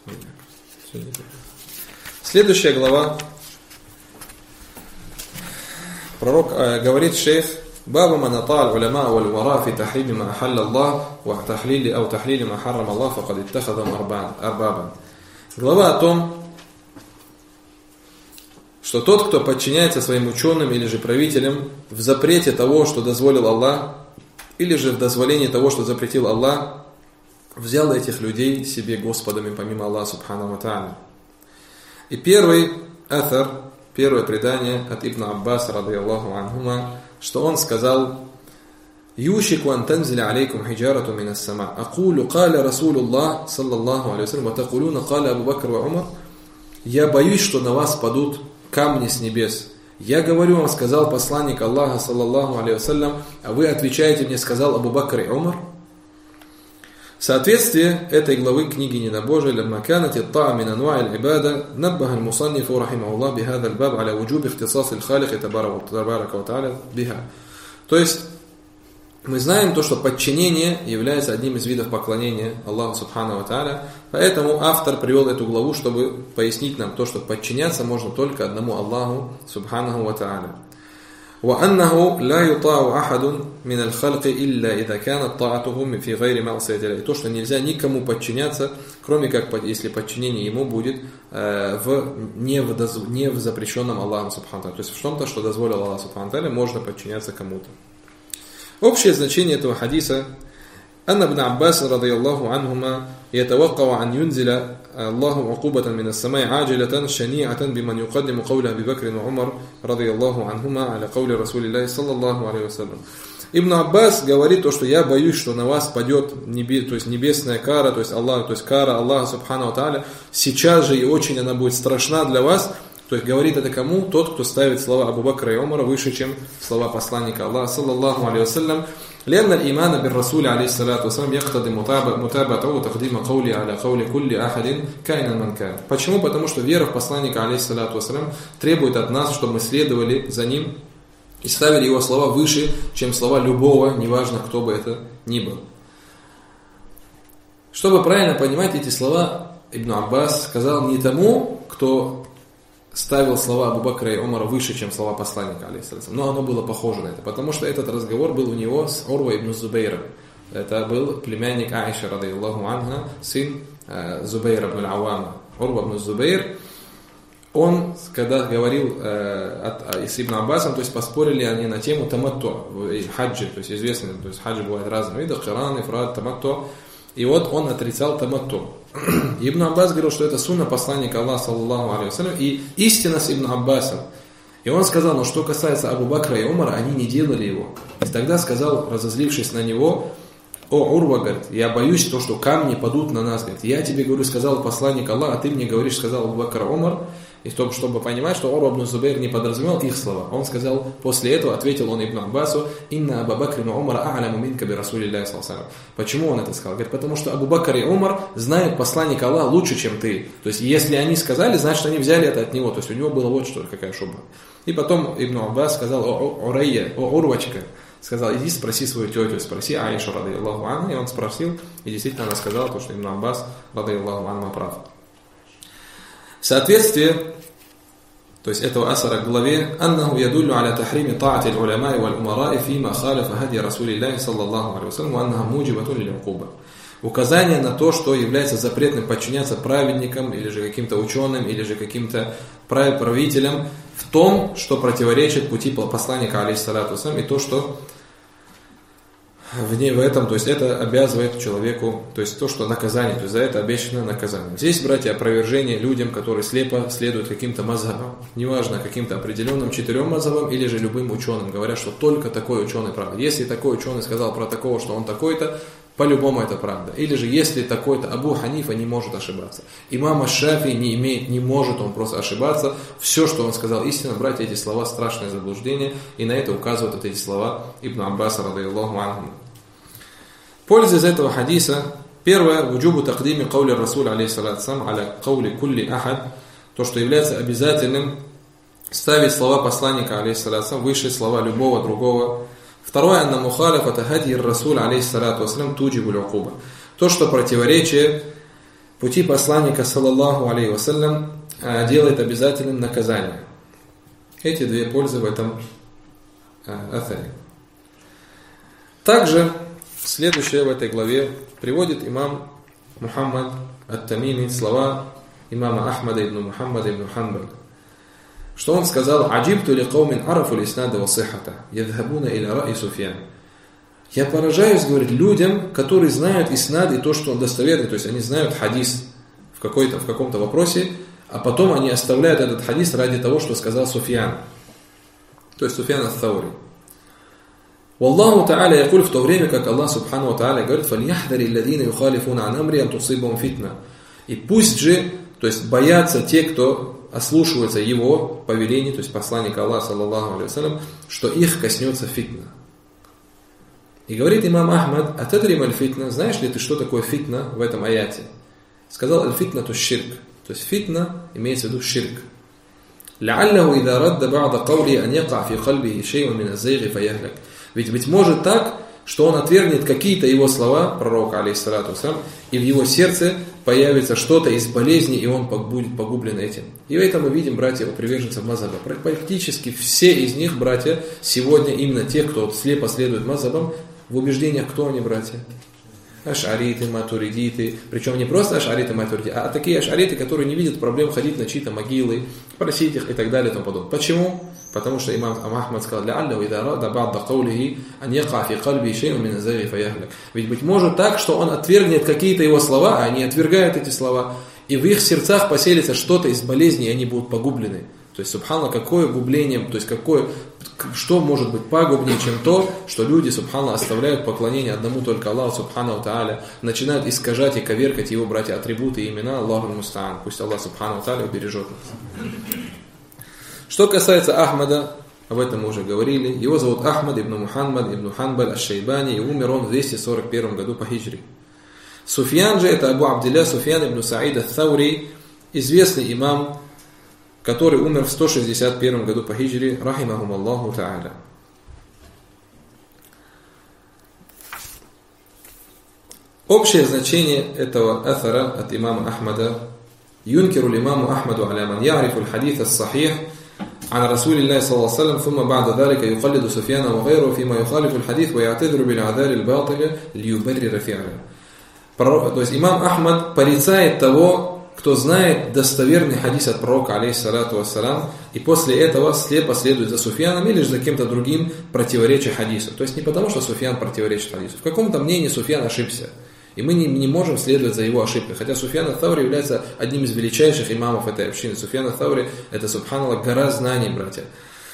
Следующая глава. Пророк говорит, шейх: «Бабу ман ата'аль уляма валь умара фи тахрими ма ахалля Аллах ва тахлили ау тахлили ма харрам Аллах факад иттахадам арбабан». Глава о том, что тот, кто подчиняется своим ученым или же правителям в запрете того, что дозволил Аллах, или же в дозволении того, что запретил Аллах, взял этих людей себе господами помимо Аллаха субхану ва тааля. И первый атар, первое предание от Ибн Аббаса радийаллаху анхума, что он сказал: «Юшику ан танзиля алейкум хиджарату мин ас-сама. Акулу каля Расулуллах саллаллаху алейхи вассалям, ва такулуна каля Абу Бакр ва Умар». Я боюсь, что на вас падут камни с небес. Я говорю вам, сказал посланник Аллаха саллаллаху алейхи вассалям, а вы отвечаете мне, сказал Абу Бакр и Умар. Соответствие этой главы книги Недобожия «Лямма канат ат-та'a мин анва'и аль-ибада наббаха аль-мусаннифу рахимахуллах бихадha аль-баб аля вуджуби ихтисас аль-халик табарака ва та'аля биха». То есть, мы знаем то, что подчинение является одним из видов поклонения Аллаху субхану ва та'аля, поэтому автор привел эту главу, чтобы пояснить нам то, что подчиняться можно только одному Аллаху субхану ва та'аля. وأنه لا يطاع أحد من الخلق إلا إذا كانت طاعته في غير معصية الله. И то, что нельзя никому подчиняться, кроме как если подчинение ему будет не в запрещенном Аллахом субхану. То есть в том-то, что дозволил Аллах субхану, можно подчиняться кому-то. Общее значение этого хадиса: أن ابن عباس رضي الله عنهما يتوقع أن ينزل الله عقوبة من السماء عاجلة شنيعة بمن يقدم قول أبي بكر وعمر رضي الله عنهما على قول رسول الله صلى الله عليه وسلم. Ибн Аббас говорит то, что я боюсь, что на вас падет то есть небесная кара, то есть Аллах, то есть кара Аллаха субхану ва тааля сейчас же, и очень она будет страшна для вас. То есть говорит это кому? Тот, кто ставит слова Абу Бакра и Умара выше, чем слова посланника Аллаха саллаллаху алейхи вассалям. لأن الإيمان بالرسول عليه الصلاة والسلام يقتضي متابعته وتقديم قولي على قول كل أحد كائنا من كان. Почему? Потому что вера в посланника алейхиссалату вассалям требует от нас, чтобы мы следовали за ним и ставили его слова выше, чем слова любого, неважно кто бы это ни был. Чтобы правильно понимать эти слова, Ибн Аббас сказал не тому, кто ставил слова Абу Бакра и Умара выше, чем слова посланника, алейхиссалям. Но оно было похоже на это, потому что этот разговор был у него с Урва ибн Зубейром. Это был племянник Аиша, радийаллаху анха, сын Зубейра ибн Ауама. Урва ибн Зубейр, он, когда говорил с Ибн Аббасом, то есть поспорили они на тему таматту, хаджи, то есть известно, то есть хаджи бывает разные виды, киран, ифрад, таматту. И вот он отрицал таматту. Ибн Аббас говорил, что это сунна посланника Аллаха саллаллаху алейхи вассалям, и истина с Ибн Аббасом. И он сказал, но что касается Абу Бакра и Умара, они не делали его. И тогда сказал, разозлившись на него: «О, Урва, говорит, я боюсь то, что камни падут на нас, говорит. Я тебе говорю, сказал посланник Аллаха, а ты мне говоришь, сказал Абу Бакр Умар». И чтобы понимать, что Урва ибн Зубейр не подразумевал их слова. Он сказал, после этого ответил он Ибн Аббасу: «Инна Абу Бакр и Умар а'ляму минка би Расулиллахи саллаллаху алейхи вассалям». Почему он это сказал? Говорит, потому что Абу Бакр и Умар знают посланника Аллаха лучше, чем ты. То есть, если они сказали, значит, они взяли это от него. То есть, у него было вот что, какая шуба. И потом Ибн Аббас сказал: «О Урайя, о Урвачка», сказал, иди спроси свою тетю, спроси Аишу, радийаллаху анха. И он спросил, и действительно она сказала, то, что Ибн Аббас, радийаллаху анха, прав. Соответствие, то есть этого асара к главе: «Аннаху ядуллю аля тахрими та'ати аль-уламаи валь-умараи фима халифа хади Расулиллахи саллаллаху алейхи вассалям ва аннаха муджибатун лил-укуба». Указание на то, что является запретным подчиняться праведникам, или же каким-то ученым, или же каким-то правителям в том, что противоречит пути посланника алейхиссалату вассалям, и то, что в этом, то есть это обязывает человеку, то есть то, что наказание, то есть за это обещано наказание. Здесь, братья, опровержение людям, которые слепо следуют каким-то мазхабам, неважно, каким-то определенным 4 мазхабам или же любым ученым, говорят, что только такой ученый прав. Если такой ученый сказал про такого, что он такой-то, по-любому это правда. Или же если такой-то Абу Ханифа не может ошибаться, имам Аш-Шафи не может он просто ошибаться. Все, что он сказал, истина, братья, эти слова страшное заблуждение, и на это указывают вот эти слова Ибн Аббаса, радийаллаху анху. Польза из этого хадиса: первое, вуджубу тақдими каули Расуль алейхиссалату вассалям аля каули кулли ахад, то, что является обязательным ставить слова посланника алейхиссалату вассалям выше слова любого другого. Второе, анна мухалифата хадир Расуль алейхиссалату вассалям туджибу аль-укуба, то, что противоречие пути посланника, саллаллаху алейхи вассалям, делает обязательным наказание. Эти две пользы в этом атаре. Также следующее в этой главе приводит имам Мухаммад ат-Тамими слова имама Ахмада ибн Мухаммада ибн Ханбаль, что он сказал: «Аджибту ли каумин арафу лиснада ва сихата, ядхабуна иля ра'i Суфьян». Я поражаюсь, говорит, людям, которые знают иснад и то, что он достоверный, то есть они знают хадис в каком-то вопросе, а потом они оставляют этот хадис ради того, что сказал Суфьян, то есть Суфьян ат-Таури. Валлаху та'аля якуль, в то время как Аллах субхану ва та'аля говорит: «Фальяхдари алладина юхалифуна ан амри ан тусибахум фитна». И пусть же, то есть боятся те, кто ослушивается его повелений, то есть посланника Аллаха, саллаллаху алейхи вассалям, что их коснется фитна. И говорит имам Ахмад: «Атадрим аль-фитна», знаешь ли ты, что такое фитна в этом аяте? Сказал: «Аль-фитна то ширк». То есть фитна имеется в виду ширк. «Ла'аллаху ида радда ба'да каули ан яка' фи кальбихи шей'ун мин аз-зайги фаяхлак». Ведь может так, что он отвергнет какие-то его слова, пророка, алейхиссалату вассалям, и в его сердце появится что-то из болезни, и он будет погублен этим. И это мы видим, братья, приверженцев мазхаба. Практически все из них, братья, сегодня именно те, кто слепо следует мазхабам, в убеждениях кто они, братья? Аш'ариты, матуридиты. Причем не просто аш'ариты, матуридиты, а такие аш'ариты, которые не видят проблем ходить на чьи-то могилы, просить их и так далее и тому подобное. Почему? Потому что имам Ахмад сказал: «Ла'аллаху ида рада ба'да каулихи ан яка' фи кальби шей'ун мин аз-зайги фаяхлак». Ведь быть может так, что он отвергнет какие-то его слова, а они отвергают эти слова, и в их сердцах поселится что-то из болезни, и они будут погублены. То есть, субханаллах, какое губление, то есть что может быть пагубнее, чем то, что люди, субханаллах, оставляют поклонение одному только Аллаху, субханаллаху тааля, начинают искажать и коверкать его, братья, атрибуты и имена Аллаху муста'ан. Пусть Аллах, субханаллаху тааля, убережет нас. Что касается Ахмада, об этом мы уже говорили. Его зовут Ахмад ибн Мухаммад ибн Ханбаль аш-Шайбани, и умер он в 241 году по хиджри. Суфьян же, это Абу Абдилля Суфьян ибн Саид ат-Таури, известный имам, который умер в 161 году по хиджри, рахимахум Аллаху та'аля. Общее значение этого аthара от имама Ахмада: «Юнкиру имаму Ахмаду аля ман я'рифу аль-хадис ас-сахих عن رسول الله صلى الله عليه وسلم ثم بعد ذلك يقلد سفيان وغيره فيما يخالف الحديث ويعتذر بالأعذار الباطلة ليبرر فعله». То есть имам Ахмад порицает того, кто знает достоверный хадис от пророка, алейхиссалату вассалам, и после этого слепо следует за Суфьяном или же за кем-то другим, противоречия хадису. То есть не потому, что Суфьян противоречит хадису. В каком-то мнении Суфьян ошибся. И мы не можем следовать за его ошибкой. Хотя Суфьян ат-Таури является одним из величайших имамов этой общины. Суфьян ат-Таури — это, субханаллах, гора знаний, братья.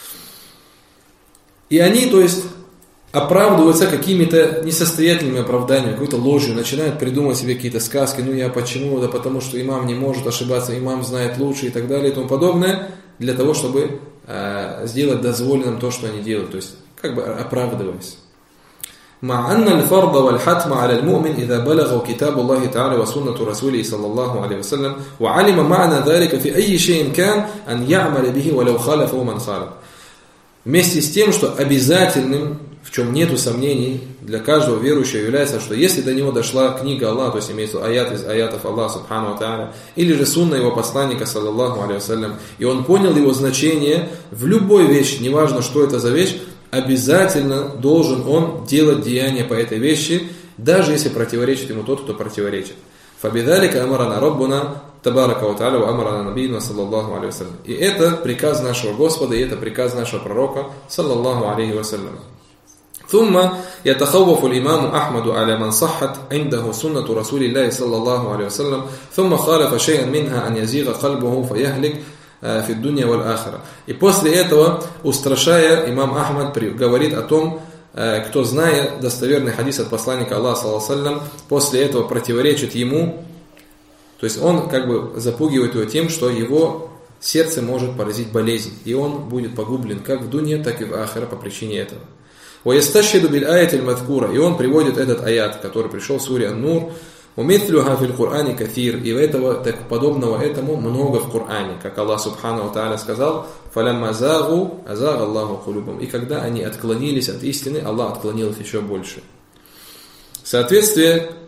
И они, то есть, оправдываются какими-то несостоятельными оправданиями, какой-то ложью, начинают придумывать себе какие-то сказки: ну я почему? Да потому что имам не может ошибаться, имам знает лучше и так далее и тому подобное, для того, чтобы сделать дозволенным то, что они делают. То есть, как бы оправдываясь. مع أن الفرض والحتم على المؤمن إذا بلغ كتاب الله تعالى وسنة رسوله صلى الله عليه وسلم وعلم معنى ذلك في أي شيء كان أن يعمل به ولو خالفه من خالف. Вместе с тем, что обязательным, в чем нету сомнений, для каждого верующего является, что если до него дошла книга Аллаха, то есть имеется аят из аятов Аллаха субхану ва тааля, или же сунна его посланника, саллаллаху алейхи вассалям, и он понял его значение, в любой вещи, неважно, что это за вещь, обязательно должен он делать деяния по этой вещи, даже если противоречит ему тот, кто противоречит. فَبِذَلِكَ أَمَرَنَا رَبُّنَا تَبَارَكَ وَتَعَالَى وَأَمَرَنَا نَبِيُّنَا صلى الله عليه وسلم. И это приказ нашего Господа, и это приказ нашего пророка, саллаллаху алейхи вассалям. ثم يتخوف الإمام أحمد على من صحت عنده سنة رسول الله صلى الله عليه وسلم ثم خالف شيئا منها أن يزيغ قلبه فيهلك في الدنيا والآخرة. И после этого, устрашая, имам Ахмад говорит о том, кто, зная достоверный хадис от посланника Аллаха, саллаллаху алейхи вассалям, после этого противоречит ему, то есть он как бы запугивает его тем, что его сердце может поразить болезнь, и он будет погублен как в дуне, так и в ахира по причине этого. وَيَسْتَشْهِدُ بِالْآيَةِ الْمَذْكُورَةِ. И он приводит этот аят, который пришел в суре Ан-Нур. وَمِثْلُهَا فِي الْقُرْآنِ كَثِيرٌ. И этого, так подобного этому много в Коране, как Аллах субхану ва тааля сказал: فَلَمَّا زَاغُوا أَزَاغَ اللَّهُ قُلُوبَهُمْ. И когда они отклонились от истины, Аллах отклонил их еще больше. Соответствие,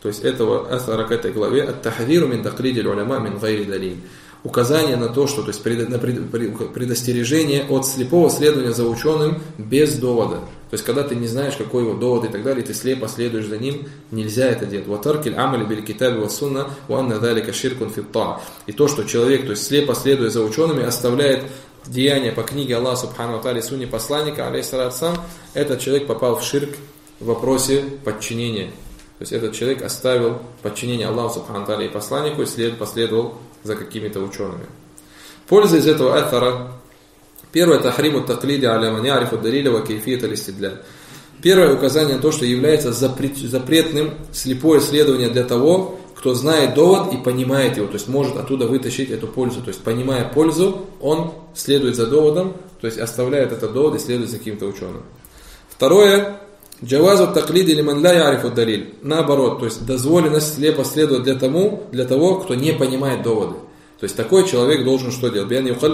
то есть этого асара к этой главе, ат-тахзиру мин тақлиди аль-уляма мин гайри далиль. Указание на то, что, то есть предостережение от слепого следования за ученым без довода. То есть, когда ты не знаешь, какой его довод и так далее, ты слепо следуешь за ним, нельзя это делать. وَتَرْكِ الْعَمَلِ بِالْكِتَابِ وَالسُّنَّةِ وَأَنَّ ذَلِكَ شِرْكٌ فِي الطَّاعَةِ. И то, что человек, то есть слепо следуя за учеными, оставляет деяния по книге Аллаха Субхану ва Тааля и сунне посланника, алейхиссалату вассалям, этот человек попал в ширк в вопросе подчинения. То есть, этот человек оставил подчинение Аллаху Субхану ва Тааля и посланнику и последовал за какими-то учеными. Польза из этого атара. Первое, тахриму таклиди аля ман ярифу далиля ва кейфият аль-истидлял. Первое указание на то, что является запретным слепое следование для того, кто знает довод и понимает его, то есть может оттуда вытащить эту пользу. То есть, понимая пользу, он следует за доводом, то есть оставляет этот довод и следует за каким-то ученым. Второе, джавазу таклиди лиман ла ярифу далиль. Наоборот, то есть дозволенность слепо следовать для того, кто не понимает доводы. То есть такой человек должен что делать?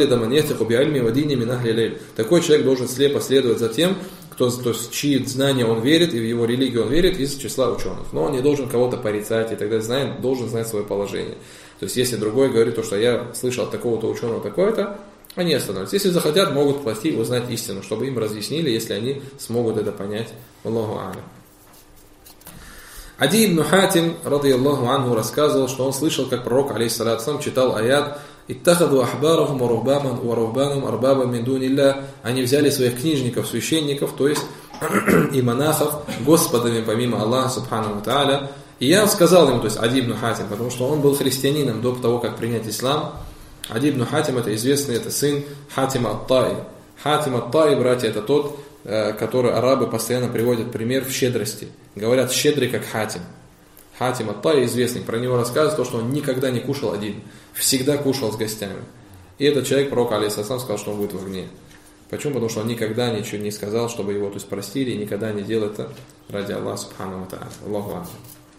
Такой человек должен слепо следовать за тем, то есть, в чьи знания он верит, и в его религию он верит из числа ученых. Но он не должен кого-то порицать и так далее, должен знать свое положение. То есть, если другой говорит, что я слышал от такого-то ученого такое-то, они остановятся. Если захотят, могут пойти узнать истину, чтобы им разъяснили, если они смогут это понять. Аллаху а'лям. Ади ибн Хатим, радийаллаху анху, рассказывал, что он слышал, как пророк, алейхиссалату вассалям, читал аят «Иттахаду ахбарахум ва рухбанам арбаба мин дунилля». Они взяли своих книжников, священников, то есть и монахов, господами помимо Аллаха, субхану ва тааля. И я сказал ему, то есть Ади ибн Хатим, потому что он был христианином до того, как принять ислам. Ади ибн Хатим, это известный, это сын Хатима ат-Таи. Хатим ат-Таи, братья, это тот, который арабы постоянно приводят пример в щедрости. Говорят, щедрый как Хатим. Хатим ат-Таи известный, про него рассказывают, что он никогда не кушал один, всегда кушал с гостями. И этот человек, пророк, алейхиссалам, сказал, что он будет в огне. Почему? Потому что он никогда ничего не сказал, чтобы его, то есть, простили, и никогда не делал это ради Аллаха, субхану ва тааля. Аллаху акбар.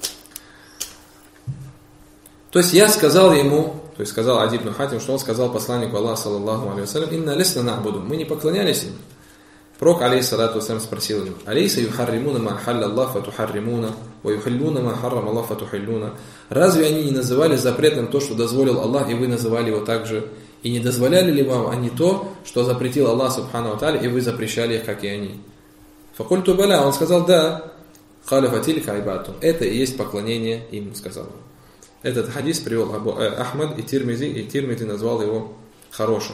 То есть я сказал ему, то есть сказал Ади ибн Хатим, что он сказал посланнику Аллаха, саллаллаху алейхи вассалям, «Инна лесна на'буду», мы не поклонялись им. Пророк, алейхиссалату вассалям, спросил его: «Алейса юхарримуна ма халля Аллах фатухарримуна, ва юхиллуна ма харрам Аллах фатухиллуна». Разве они не называли запретным то, что дозволил Аллах, и вы называли его также? И не дозволяли ли вам они то, что запретил Аллах, субхану ва тааля, и вы запрещали их, как и они? Факульту баля, он сказал: да. Халя фатилька айбату. Это и есть поклонение им, сказал он. Этот хадис привел Ахмад и Тирмизи назвал его хорошим.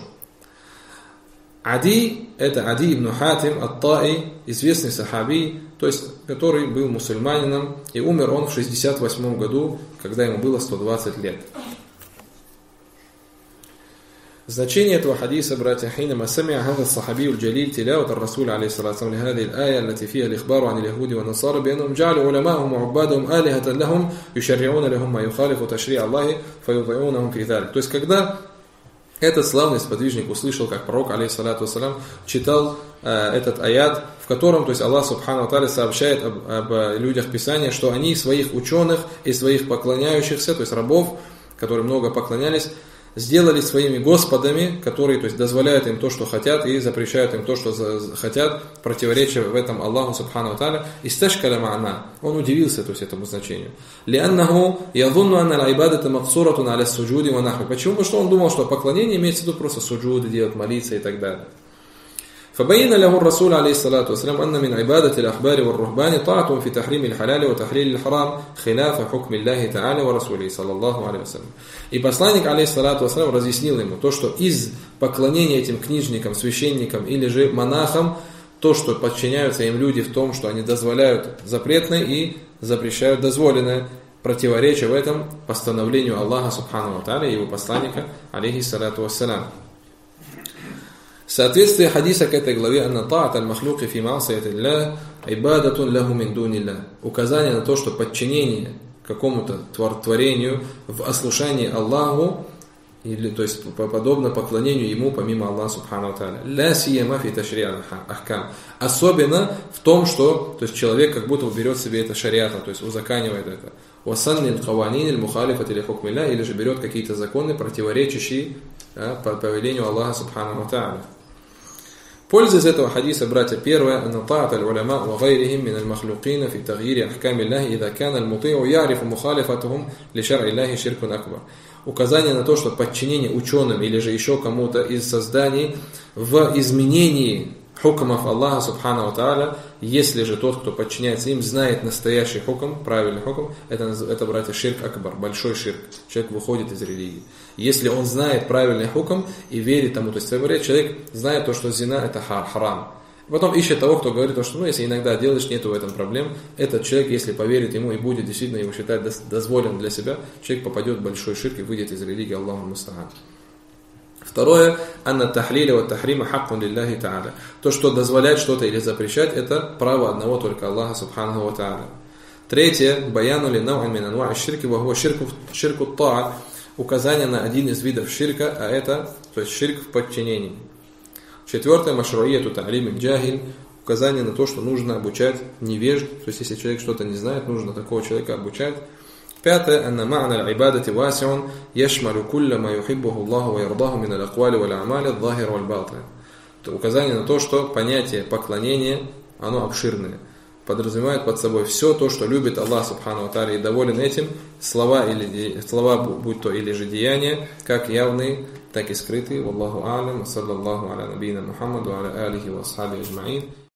Ади, это Ади ибн Хатим ат-Таи, известный сахаби, то есть, который был мусульманином, и умер он в 68 году, когда ему было 120 лет. Значение этого хадиса, братья, حينما سمع هذا الصحابي الجليل تلاوة الرسول عليه الصلاة والسلام لهذه الآية التي فيها الإخبار عن اليهود والنصارى بأنهم جعلوا علماءهم وعبادهم آلهة لهم يشرعون لهم ما يخالف تشريع الله فيطيعونهم في ذلك. То есть, когда этот славный сподвижник услышал, как пророк, алейхиссалату вассалям, читал этот аят, в котором, то есть, Аллах субхану ва тааля сообщает об людях Писания, что они своих ученых и своих поклоняющихся, то есть рабов, которые много поклонялись, сделали своими господами, которые, то есть, дозволяют им то, что хотят, и запрещают им то, что хотят, противоречия в этом Аллаху субхану ва тааля. Исташкаля ма'на. Он удивился, то есть, этому значению. Лианнаху ядунну анна аль-айбадата мақсуратун аля суджуди ва нахви. Почему? Потому что он думал, что поклонение имеется в виду просто суджуды делать, молиться и так далее. فبين له الرسول عليه الصلاة والسلام أن من عبادة الأحبار والرهبان طاعتهم في تحريم الحلال وتحليل الحرام خلاف حكم الله تعالى ورسوله صلى الله عليه وسلم. И посланник, алейхиссалату вассалям, разъяснил ему то, что из поклонения этим книжникам, священникам или же монахам, то, что подчиняются им люди в том, что они дозволяют запретное и запрещают дозволенное, противоречие в этом постановлению Аллаха субхану ва тааля и его посланника, алейхиссалату вассалям. Соответствие хадиса к этой главе «Анна та'ат аль-махлуки фи ма'сияти Аллах ибадатун лаху мин дунилlah». Указание на то, что подчинение какому-то творению в ослушании Аллаху, или, то есть подобно поклонению ему помимо Аллаха субхану ва тааля. «Ла сияма фи ташри' аль-ахкам». Особенно в том, что, то есть, человек как будто берет себе это шариата, то есть узаканивает это. «Васанни аль-каванин аль-мухалифати ли хукми Аллах», или же берет какие-то законы, противоречащие по повелению Аллаха субхану ва тааля. Польза из этого хадиса, братья, первое: أن طاعة العلماء وغيرهم من المخلوقين في تغيير أحكام الله إذا كان المطيع يعرف مخالفتهم لشرع الله شرك أكبر. Указание на то, что подчинение ученым или же еще кому-то из созданий в изменении хукмов Аллаха Субхану Тааля, если же тот, кто подчиняется им, знает настоящий хукм, правильный хукм, это, братья, ширк акбар, большой ширк. Человек выходит из религии. Если он знает правильный хукм и верит тому, то есть, человек знает то, что зина это харам. Потом ищет того, кто говорит, что если иногда делаешь, нету в этом проблем. Этот человек, если поверит ему и будет действительно его считать дозволен для себя, человек попадет в большой ширк и выйдет из религии. Аллаху муста'ан. Второе: анна тахлиля ва тахрима хаккун лилляхи та'аля. То, что дозволять что-то или запрещать, это право одного только Аллаха Субханаху ва та'аля. Третье: баяну ли нау'ин мин анва'и ширки ва хуа ширку та'a. Указание на один из видов ширка, а это, то есть ширк в подчинении. Четвертое: машруияту та'лим джахиль. Указание на то, что нужно обучать невежд. То есть, если человек что-то не знает, нужно такого человека обучать. Пятое: анна ма'на аль-ибадати васи'ун яшмалу кулля ма юхиббуху Аллаху ва ярдаху мин аль-аквали валь а'мали адh-dhahир валь батин. Указание на то, что понятие поклонения, оно обширное, подразумевает под собой все то, что любит Аллах Субхану ва Тааля и доволен этим, слова, будь то или же деяния, как явные, так и скрытые. Валлаху а'лам, саллаллаху аля набийна Мухаммаду, аля алихи ва асхаби аджмаин.